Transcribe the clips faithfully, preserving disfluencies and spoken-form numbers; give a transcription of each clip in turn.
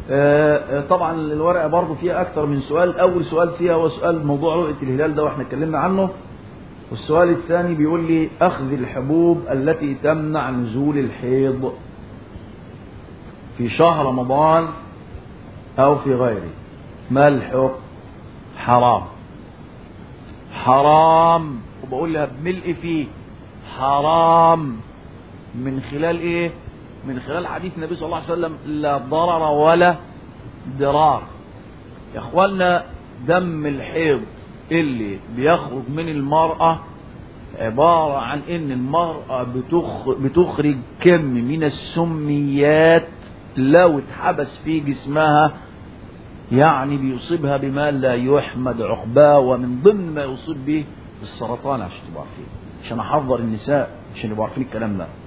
طبعا الورقة برضو فيها أكثر من سؤال. أول سؤال فيها هو سؤال موضوع رؤية الهلال ده واحنا اتكلمنا عنه. والسؤال الثاني بيقول لي أخذ الحبوب التي تمنع نزول الحيض في شهر رمضان أو في غيره ما الحكم؟ حرام حرام، وبقول لها بملء فيه حرام. من خلال ايه؟ من خلال حديث النبي صلى الله عليه وسلم لا ضرر ولا ضرار. يا اخوانا دم الحيض اللي بيخرج من المرأة عبارة عن ان المرأة بتخرج كم من السميات لو اتحبس في جسمها يعني بيصيبها بما لا يحمد عقباه، ومن ضمن ما يصيب به السرطان. عشان تبقوا عارفين، عشان احذر النساء عشان يبقوا عارفين الكلام ده.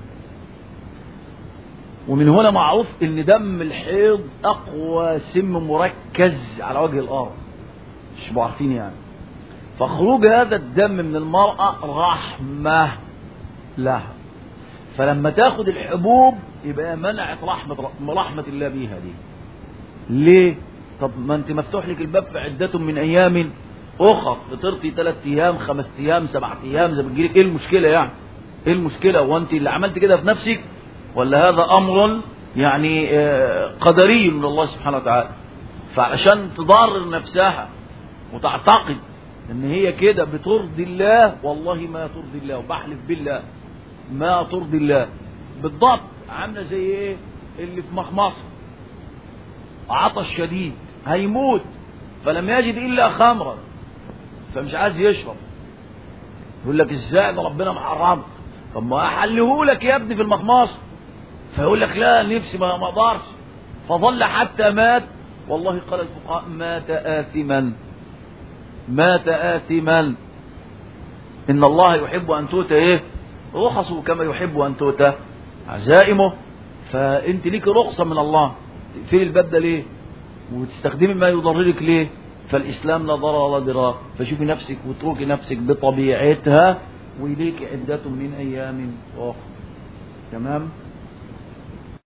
ومن هنا معروف ان دم الحيض اقوى سم مركز على وجه الارض، مش تبقوا عارفين يعني. فخروج هذا الدم من المرأة رحمة لها، فلما تاخد الحبوب يبقى منعت رحمة رحمة الله بيها دي. ليه؟ طب ما انت مفتوح لك الباب في عدة من ايام اخر، فطرتي ثلاث ايام خمس ايام سبع ايام زي ما تجيلك، ايه المشكلة يعني؟ ايه المشكلة؟ وانت اللي عملت كده في نفسك ولا هذا امر يعني قدري من الله سبحانه وتعالى؟ فعشان تضرر نفسها وتعتقد ان هي كده بترضي الله، والله ما ترضي الله، وبحلف بالله ما ترضي الله. بالضبط عامله زي ايه؟ اللي في مخمصه عطش شديد هيموت فلم يجد الا خمرا فمش عايز يشرب، يقول لك ازاي ده ربنا محرمه؟ طب ما احله لك يا ابني في المخمصه. فيقول لك لا نفسي ما اقدرش، فظل حتى مات. والله قال الفقهاء مات آثما، مات آثما. إن الله يحب أن تؤتى إيه؟ رخصه كما يحب أن تؤتى عزائمه. فأنت ليك رخصة من الله، تقفلي الباب ده ليه؟ وتستخدمي ما يضررك ليه؟ فالإسلام لا ضرر ولا ضرار. فشوفي نفسك واتركي نفسك بطبيعتها، وإليك عدة من أيام أخرى. تمام؟